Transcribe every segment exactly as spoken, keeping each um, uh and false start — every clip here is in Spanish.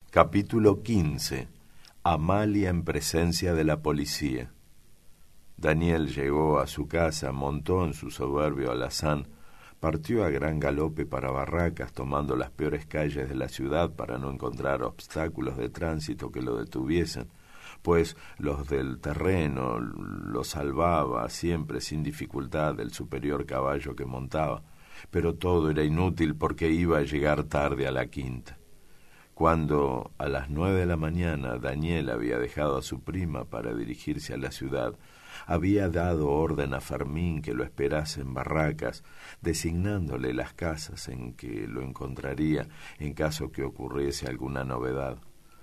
Capítulo quince. Amalia en presencia de la policía. Daniel llegó a su casa, montó en su soberbio alazán, partió a gran galope para Barracas, tomando las peores calles de la ciudad para no encontrar obstáculos de tránsito que lo detuviesen, pues los del terreno lo salvaba siempre sin dificultad el superior caballo que montaba, pero todo era inútil porque iba a llegar tarde a la quinta. Cuando a las nueve de la mañana Daniel había dejado a su prima para dirigirse a la ciudad, había dado orden a Fermín que lo esperase en Barracas, designándole las casas en que lo encontraría en caso que ocurriese alguna novedad.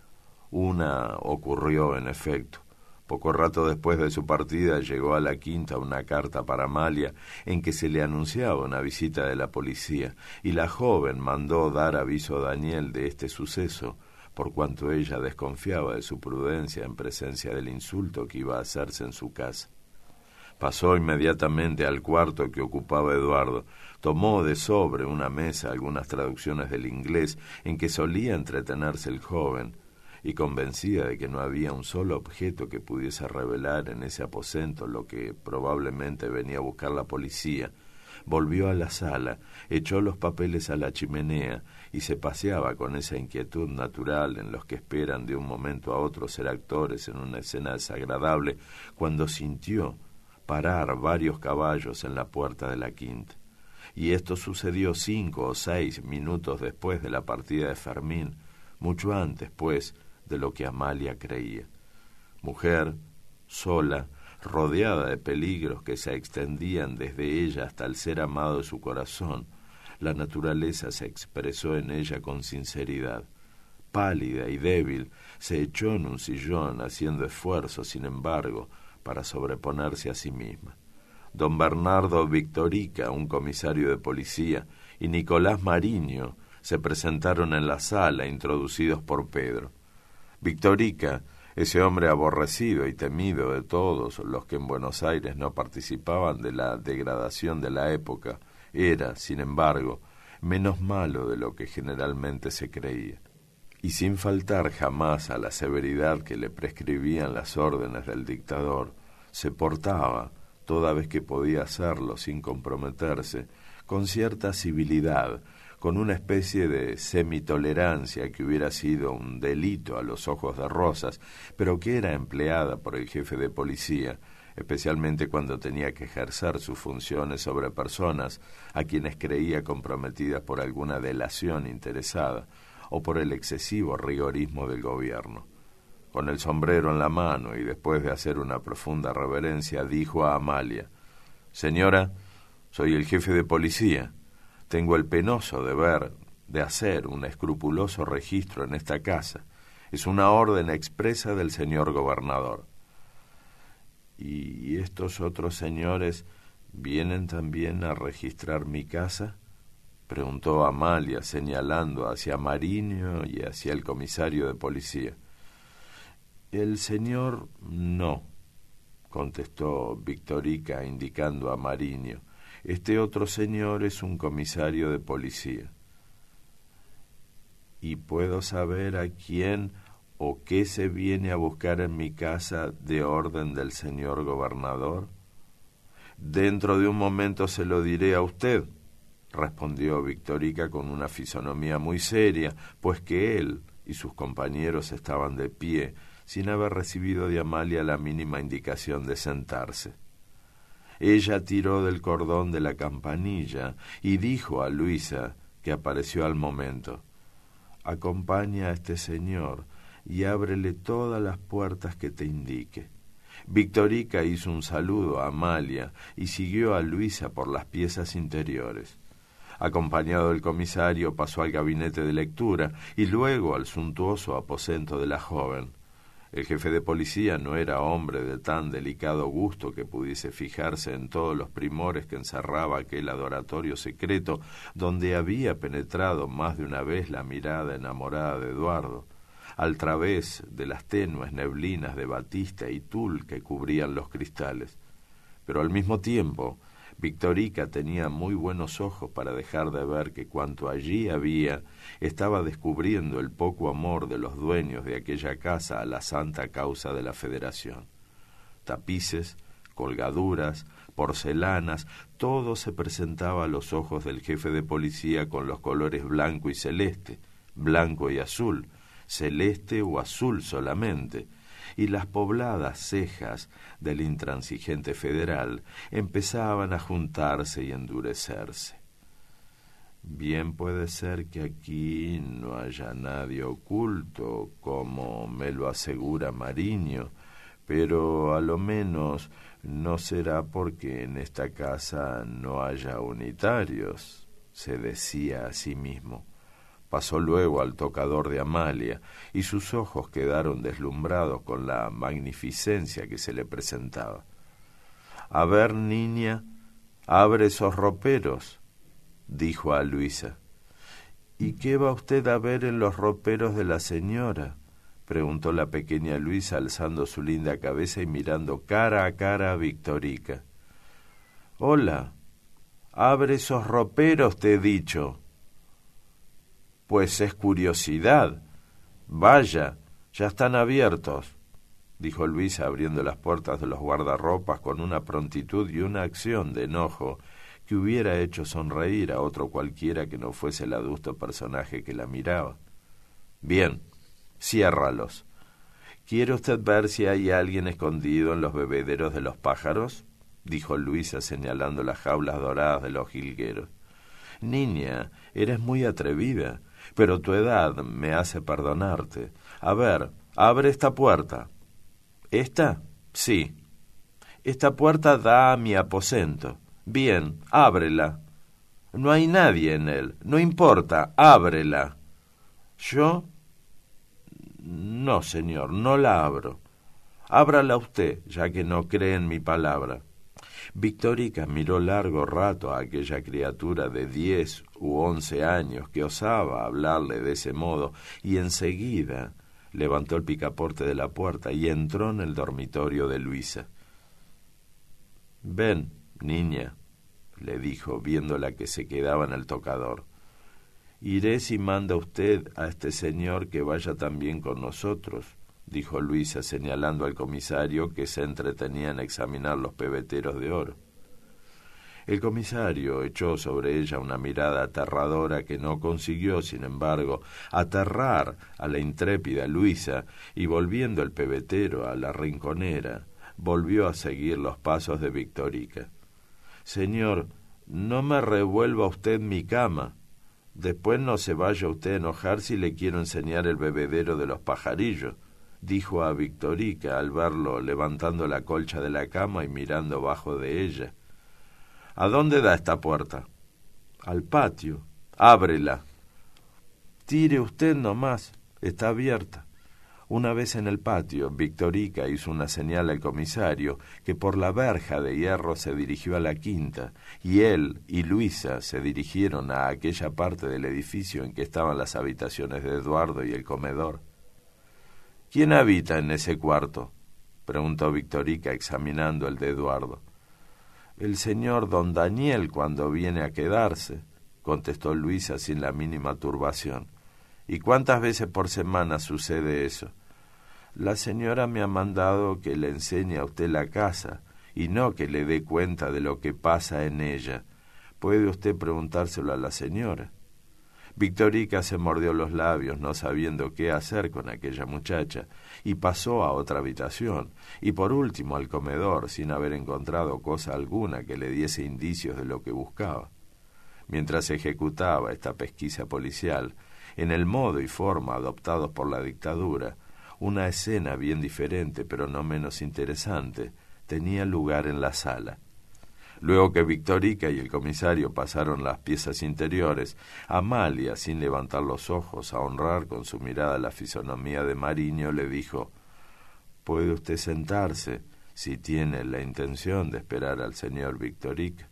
Una ocurrió, en efecto. Poco rato después de su partida llegó a la quinta una carta para Amalia en que se le anunciaba una visita de la policía, y la joven mandó dar aviso a Daniel de este suceso, por cuanto ella desconfiaba de su prudencia en presencia del insulto que iba a hacerse en su casa. Pasó inmediatamente al cuarto que ocupaba Eduardo, tomó de sobre una mesa algunas traducciones del inglés en que solía entretenerse el joven, y convencida de que no había un solo objeto que pudiese revelar en ese aposento lo que probablemente venía a buscar la policía, volvió a la sala, echó los papeles a la chimenea y se paseaba con esa inquietud natural en los que esperan de un momento a otro ser actores en una escena desagradable, cuando sintió parar varios caballos en la puerta de la quinta. Y esto sucedió cinco o seis minutos después de la partida de Fermín, mucho antes, pues, de lo que Amalia creía. Mujer, sola, rodeada de peligros que se extendían desde ella hasta el ser amado de su corazón, la naturaleza se expresó en ella con sinceridad. Pálida y débil, se echó en un sillón, haciendo esfuerzo, sin embargo, para sobreponerse a sí misma. Don Bernardo Victorica, un comisario de policía, y Nicolás Mariño se presentaron en la sala, introducidos por Pedro. Victorica, ese hombre aborrecido y temido de todos los que en Buenos Aires no participaban de la degradación de la época, era, sin embargo, menos malo de lo que generalmente se creía. Y sin faltar jamás a la severidad que le prescribían las órdenes del dictador, se portaba, toda vez que podía hacerlo sin comprometerse, con cierta civilidad, con una especie de semitolerancia que hubiera sido un delito a los ojos de Rosas, pero que era empleada por el jefe de policía, especialmente cuando tenía que ejercer sus funciones sobre personas a quienes creía comprometidas por alguna delación interesada o por el excesivo rigorismo del gobierno. Con el sombrero en la mano y después de hacer una profunda reverencia, dijo a Amalia: «Señora, soy el jefe de policía. Tengo el penoso deber de hacer un escrupuloso registro en esta casa. Es una orden expresa del señor gobernador». «¿Y estos otros señores vienen también a registrar mi casa?», preguntó Amalia, señalando hacia Mariño y hacia el comisario de policía. «El señor no», contestó Victorica, indicando a Mariño. «Este otro señor es un comisario de policía». «¿Y puedo saber a quién o qué se viene a buscar en mi casa de orden del señor gobernador?» «Dentro de un momento se lo diré a usted», respondió Victorica con una fisonomía muy seria, pues que él y sus compañeros estaban de pie, sin haber recibido de Amalia la mínima indicación de sentarse. Ella tiró del cordón de la campanilla y dijo a Luisa, que apareció al momento: «Acompaña a este señor y ábrele todas las puertas que te indique». Victorica hizo un saludo a Amalia y siguió a Luisa por las piezas interiores. Acompañado del comisario, pasó al gabinete de lectura y luego al suntuoso aposento de la joven. El jefe de policía no era hombre de tan delicado gusto que pudiese fijarse en todos los primores que encerraba aquel adoratorio secreto donde había penetrado más de una vez la mirada enamorada de Eduardo, al través de las tenues neblinas de batista y tul que cubrían los cristales. Pero al mismo tiempo Victorica tenía muy buenos ojos para dejar de ver que cuanto allí había estaba descubriendo el poco amor de los dueños de aquella casa a la santa causa de la Federación. Tapices, colgaduras, porcelanas, todo se presentaba a los ojos del jefe de policía con los colores blanco y celeste, blanco y azul, celeste o azul solamente, y las pobladas cejas del intransigente federal empezaban a juntarse y endurecerse. Bien puede ser que aquí no haya nadie oculto, como me lo asegura Mariño, pero a lo menos no será porque en esta casa no haya unitarios, se decía a sí mismo. Pasó luego al tocador de Amalia, y sus ojos quedaron deslumbrados con la magnificencia que se le presentaba. «A ver, niña, abre esos roperos», dijo a Luisa. «¿Y qué va usted a ver en los roperos de la señora?», preguntó la pequeña Luisa alzando su linda cabeza y mirando cara a cara a Victorica. «Hola, abre esos roperos, te he dicho». «Pues es curiosidad. Vaya, ya están abiertos», dijo Luisa abriendo las puertas de los guardarropas con una prontitud y una acción de enojo que hubiera hecho sonreír a otro cualquiera que no fuese el adusto personaje que la miraba. «Bien, ciérralos. ¿Quiere usted ver si hay alguien escondido en los bebederos de los pájaros?», dijo Luisa señalando las jaulas doradas de los jilgueros. «Niña, eres muy atrevida, pero tu edad me hace perdonarte. A ver, abre esta puerta». «¿Esta? Sí. Esta puerta da a mi aposento. Bien, ábrela». «No hay nadie en él. No importa, ábrela». «¿Yo? No, señor, no la abro». «Ábrala usted, ya que no cree en mi palabra». Victorica miró largo rato a aquella criatura de diez u once años que osaba hablarle de ese modo, y enseguida levantó el picaporte de la puerta y entró en el dormitorio de Luisa. «Ven, niña», le dijo, viéndola que se quedaba en el tocador. «Iré si manda usted a este señor que vaya también con nosotros», dijo Luisa señalando al comisario que se entretenía en examinar los pebeteros de oro. El comisario echó sobre ella una mirada aterradora que no consiguió, sin embargo, aterrar a la intrépida Luisa, y volviendo el pebetero a la rinconera, volvió a seguir los pasos de Victorica. «Señor, no me revuelva usted mi cama. Después no se vaya usted a enojar si le quiero enseñar el bebedero de los pajarillos», dijo a Victorica al verlo levantando la colcha de la cama y mirando bajo de ella. «¿A dónde da esta puerta?» «Al patio». «Ábrela». «Tire usted nomás, está abierta». Una vez en el patio, Victorica hizo una señal al comisario, que por la verja de hierro se dirigió a la quinta, y él y Luisa se dirigieron a aquella parte del edificio en que estaban las habitaciones de Eduardo y el comedor. «¿Quién habita en ese cuarto?», preguntó Victorica examinando el de Eduardo. «El señor don Daniel cuando viene a quedarse», contestó Luisa sin la mínima turbación. «¿Y cuántas veces por semana sucede eso?». «La señora me ha mandado que le enseñe a usted la casa, y no que le dé cuenta de lo que pasa en ella. Puede usted preguntárselo a la señora». Victorica se mordió los labios, no sabiendo qué hacer con aquella muchacha, y pasó a otra habitación, y por último al comedor, sin haber encontrado cosa alguna que le diese indicios de lo que buscaba. Mientras ejecutaba esta pesquisa policial, en el modo y forma adoptados por la dictadura, una escena bien diferente, pero no menos interesante, tenía lugar en la sala. Luego que Victorica y el comisario pasaron las piezas interiores, Amalia, sin levantar los ojos a honrar con su mirada la fisonomía de Mariño, le dijo: «Puede usted sentarse, si tiene la intención de esperar al señor Victorica».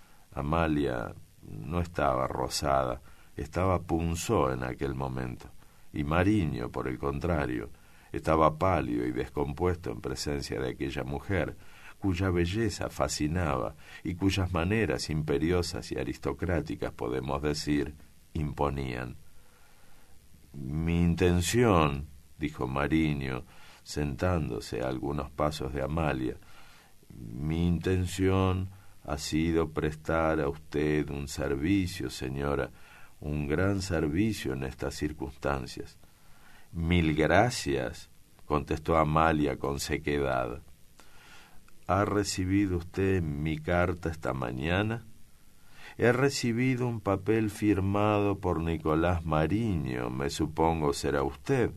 Amalia no estaba rosada, estaba punzó en aquel momento, y Mariño, por el contrario, estaba pálido y descompuesto en presencia de aquella mujer, cuya belleza fascinaba y cuyas maneras imperiosas y aristocráticas, podemos decir, imponían. Mi intención, dijo Mariño, sentándose a algunos pasos de Amalia, mi intención ha sido prestar a usted un servicio, señora, un gran servicio en estas circunstancias. Mil gracias, contestó Amalia con sequedad. ¿Ha recibido usted mi carta esta mañana? He recibido un papel firmado por Nicolás Mariño, me supongo será usted.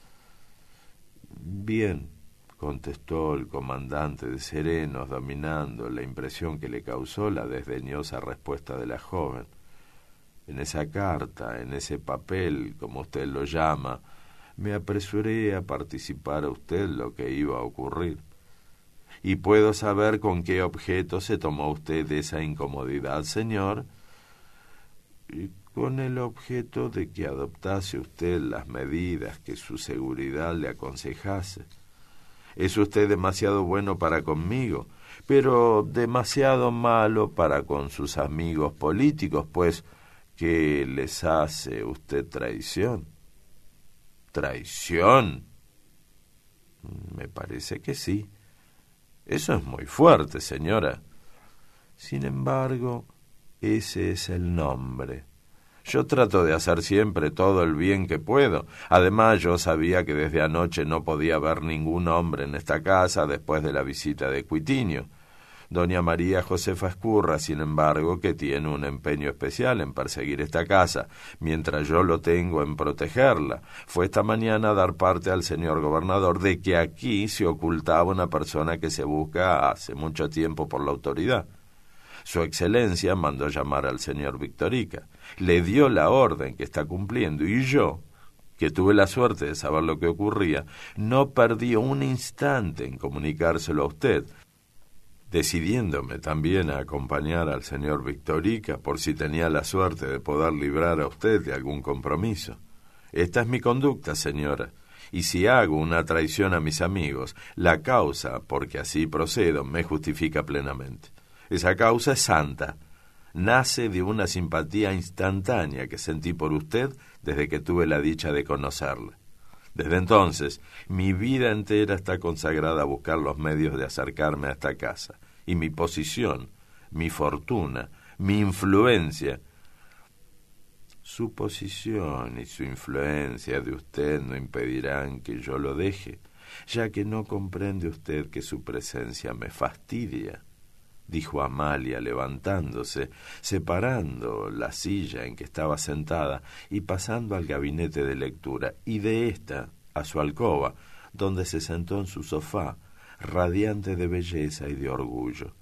Bien, contestó el comandante de serenos, dominando la impresión que le causó la desdeñosa respuesta de la joven. En esa carta, en ese papel, como usted lo llama, me apresuré a participar a usted lo que iba a ocurrir. ¿Y puedo saber con qué objeto se tomó usted esa incomodidad, señor? Y con el objeto de que adoptase usted las medidas que su seguridad le aconsejase. Es usted demasiado bueno para conmigo, pero demasiado malo para con sus amigos políticos, pues ¿qué les hace usted traición? ¿Traición? Me parece que sí. Eso es muy fuerte, señora. Sin embargo, ese es el nombre. Yo trato de hacer siempre todo el bien que puedo. Además, yo sabía que desde anoche no podía haber ningún hombre en esta casa después de la visita de Cuitinio. Doña María Josefa Escurra, sin embargo, que tiene un empeño especial en perseguir esta casa, mientras yo lo tengo en protegerla, fue esta mañana a dar parte al señor gobernador de que aquí se ocultaba una persona que se busca hace mucho tiempo por la autoridad. Su excelencia mandó llamar al señor Victorica, le dio la orden que está cumpliendo, y yo, que tuve la suerte de saber lo que ocurría, no perdí un instante en comunicárselo a usted, decidiéndome también a acompañar al señor Victorica por si tenía la suerte de poder librar a usted de algún compromiso. Esta es mi conducta, señora, y si hago una traición a mis amigos, la causa, porque así procedo, me justifica plenamente. Esa causa es santa. Nace de una simpatía instantánea que sentí por usted desde que tuve la dicha de conocerla. Desde entonces, mi vida entera está consagrada a buscar los medios de acercarme a esta casa, y mi posición, mi fortuna, mi influencia. Su posición y su influencia de usted no impedirán que yo lo deje, ya que no comprende usted que su presencia me fastidia, dijo Amalia levantándose, separando la silla en que estaba sentada y pasando al gabinete de lectura, y de ésta a su alcoba, donde se sentó en su sofá, radiante de belleza y de orgullo.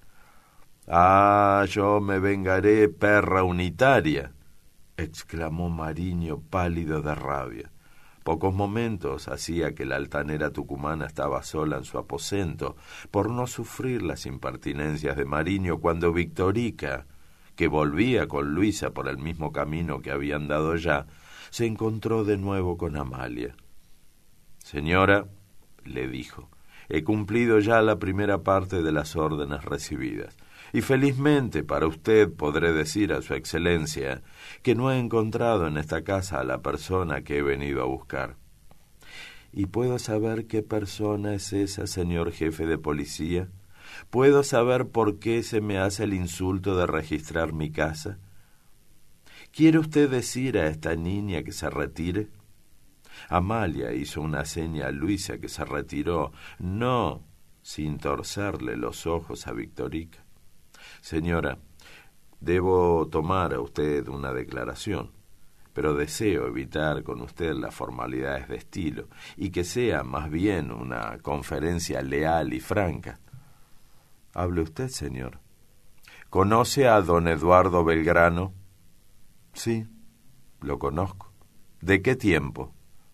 «Ah, yo me vengaré, perra unitaria», exclamó Mariño pálido de rabia. Pocos momentos hacía que la altanera tucumana estaba sola en su aposento, por no sufrir las impertinencias de Mariño, cuando Victorica, que volvía con Luisa por el mismo camino que había andado ya, se encontró de nuevo con Amalia. «Señora», le dijo, «he cumplido ya la primera parte de las órdenes recibidas, y felizmente para usted podré decir a su excelencia que no he encontrado en esta casa a la persona que he venido a buscar». «¿Y puedo saber qué persona es esa, señor jefe de policía? ¿Puedo saber por qué se me hace el insulto de registrar mi casa? ¿Quiere usted decir a esta niña que se retire?» Amalia hizo una seña a Luisa, que se retiró, no sin torcerle los ojos a Victorica. «Señora, debo tomar a usted una declaración, pero deseo evitar con usted las formalidades de estilo y que sea más bien una conferencia leal y franca». «Hable usted, señor». «¿Conoce a don Eduardo Belgrano?» «Sí, lo conozco». «¿De qué tiempo?»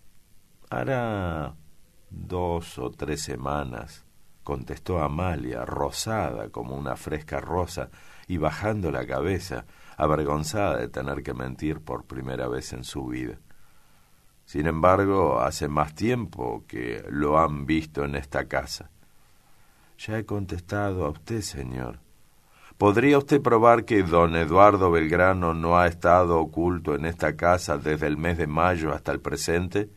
«Hará dos o tres semanas», contestó Amalia, rosada como una fresca rosa y bajando la cabeza, avergonzada de tener que mentir por primera vez en su vida. «Sin embargo, hace más tiempo que lo han visto en esta casa». Ya he contestado a usted, señor. ¿Podría usted probar que don Eduardo Belgrano no ha estado oculto en esta casa desde el mes de mayo hasta el presente?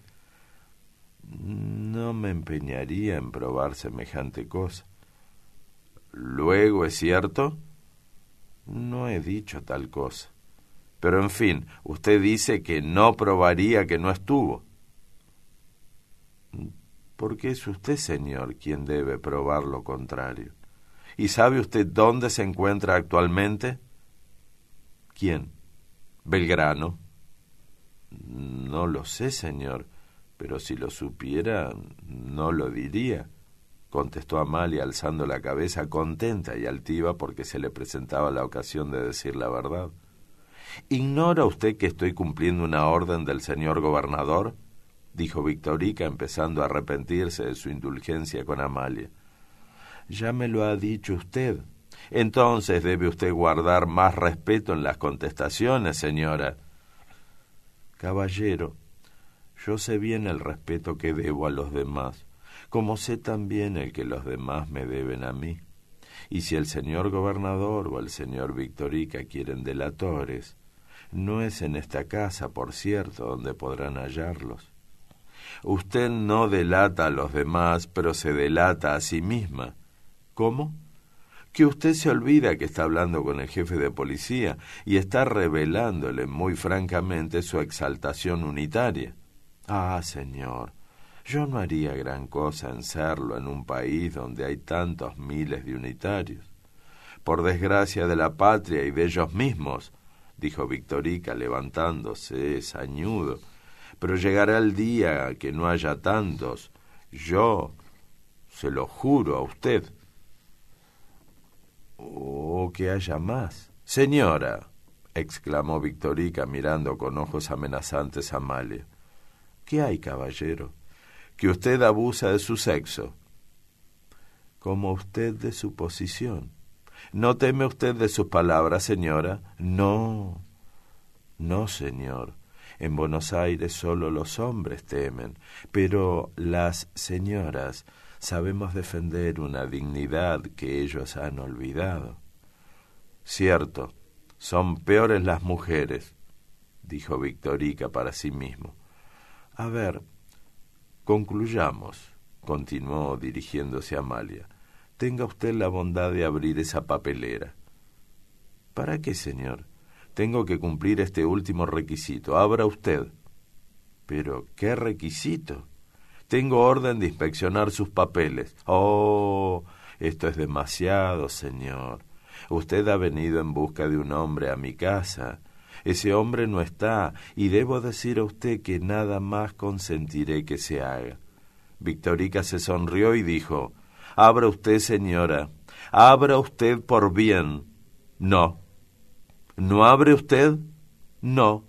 No me empeñaría en probar semejante cosa. ¿Luego es cierto? No he dicho tal cosa. Pero en fin, usted dice que no probaría que no estuvo. Porque es usted, señor, quien debe probar lo contrario. ¿Y sabe usted dónde se encuentra actualmente? ¿Quién? Belgrano. No lo sé, señor, pero si lo supiera, no lo diría, contestó Amalia alzando la cabeza contenta y altiva porque se le presentaba la ocasión de decir la verdad. ¿Ignora usted que estoy cumpliendo una orden del señor gobernador?, dijo Victorica, empezando a arrepentirse de su indulgencia con Amalia. Ya me lo ha dicho usted. Entonces debe usted guardar más respeto en las contestaciones, señora. Caballero, yo sé bien el respeto que debo a los demás, como sé también el que los demás me deben a mí. Y si el señor gobernador o el señor Victorica quieren delatores, no es en esta casa, por cierto, donde podrán hallarlos. Usted no delata a los demás, pero se delata a sí misma. ¿Cómo? Que usted se olvida que está hablando con el jefe de policía y está revelándole muy francamente su exaltación unitaria. Ah, señor, yo no haría gran cosa en serlo en un país donde hay tantos miles de unitarios. Por desgracia de la patria y de ellos mismos, dijo Victorica levantándose sañudo, pero llegará el día que no haya tantos. Yo se lo juro a usted. O que haya más. Señora, exclamó Victorica mirando con ojos amenazantes a Amalia. ¿Qué hay, caballero? Que usted abusa de su sexo. Como usted de su posición. ¿No teme usted de sus palabras, señora? No, no, señor. En Buenos Aires solo los hombres temen, pero las señoras sabemos defender una dignidad que ellos han olvidado. Cierto, son peores las mujeres, dijo Victorica para sí mismo. A ver, concluyamos, continuó dirigiéndose a Amalia. Tenga usted la bondad de abrir esa papelera. ¿Para qué, señor? Tengo que cumplir este último requisito. Abra usted. ¿Pero qué requisito? Tengo orden de inspeccionar sus papeles. Oh, esto es demasiado, señor. Usted ha venido en busca de un hombre a mi casa. Ese hombre no está, y debo decir a usted que nada más consentiré que se haga. Victorica se sonrió y dijo, «Abra usted, señora. Abra usted por bien». «No». «¿No abre usted?» «No».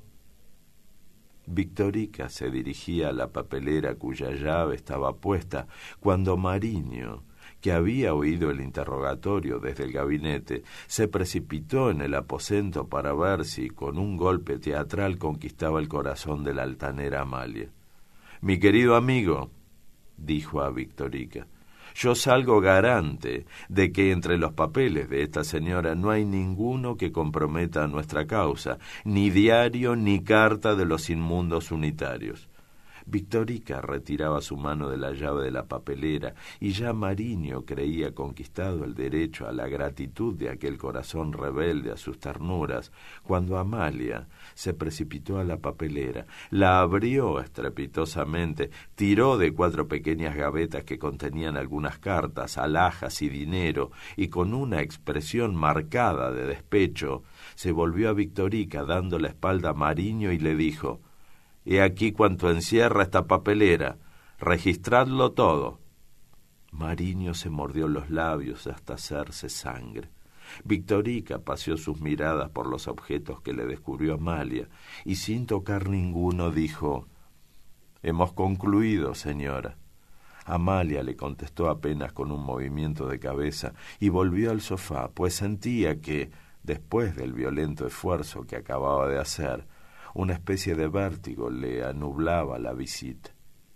Victorica se dirigía a la papelera cuya llave estaba puesta, cuando Mariño, que había oído el interrogatorio desde el gabinete, se precipitó en el aposento para ver si con un golpe teatral conquistaba el corazón de la altanera Amalia. «Mi querido amigo», dijo a Victorica, «yo salgo garante de que entre los papeles de esta señora no hay ninguno que comprometa a nuestra causa, ni diario ni carta de los inmundos unitarios». Victorica retiraba su mano de la llave de la papelera y ya Mariño creía conquistado el derecho a la gratitud de aquel corazón rebelde a sus ternuras, cuando Amalia se precipitó a la papelera, la abrió estrepitosamente, tiró de cuatro pequeñas gavetas que contenían algunas cartas, alhajas y dinero, y con una expresión marcada de despecho, se volvió a Victorica dando la espalda a Mariño y le dijo: «He aquí cuanto encierra esta papelera. Registradlo todo». Mariño se mordió los labios hasta hacerse sangre. Victorica paseó sus miradas por los objetos que le descubrió Amalia y sin tocar ninguno dijo: «Hemos concluido, señora». Amalia le contestó apenas con un movimiento de cabeza y volvió al sofá, pues sentía que, después del violento esfuerzo que acababa de hacer, una especie de vértigo le anublaba la visita.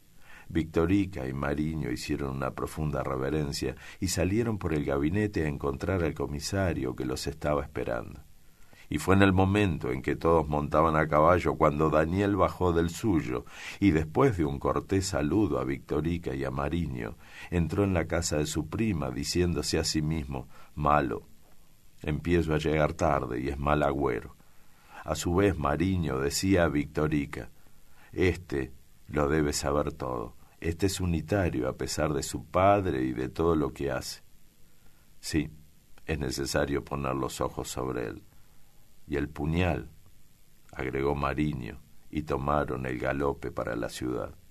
Victorica y Mariño hicieron una profunda reverencia y salieron por el gabinete a encontrar al comisario que los estaba esperando. Y fue en el momento en que todos montaban a caballo cuando Daniel bajó del suyo y después de un cortés saludo a Victorica y a Mariño, entró en la casa de su prima diciéndose a sí mismo: malo, empiezo a llegar tarde y es mal agüero. A su vez Mariño decía a Victorica: este lo debe saber todo, este es unitario a pesar de su padre y de todo lo que hace. Sí, es necesario poner los ojos sobre él. Y el puñal, agregó Mariño, y tomaron el galope para la ciudad.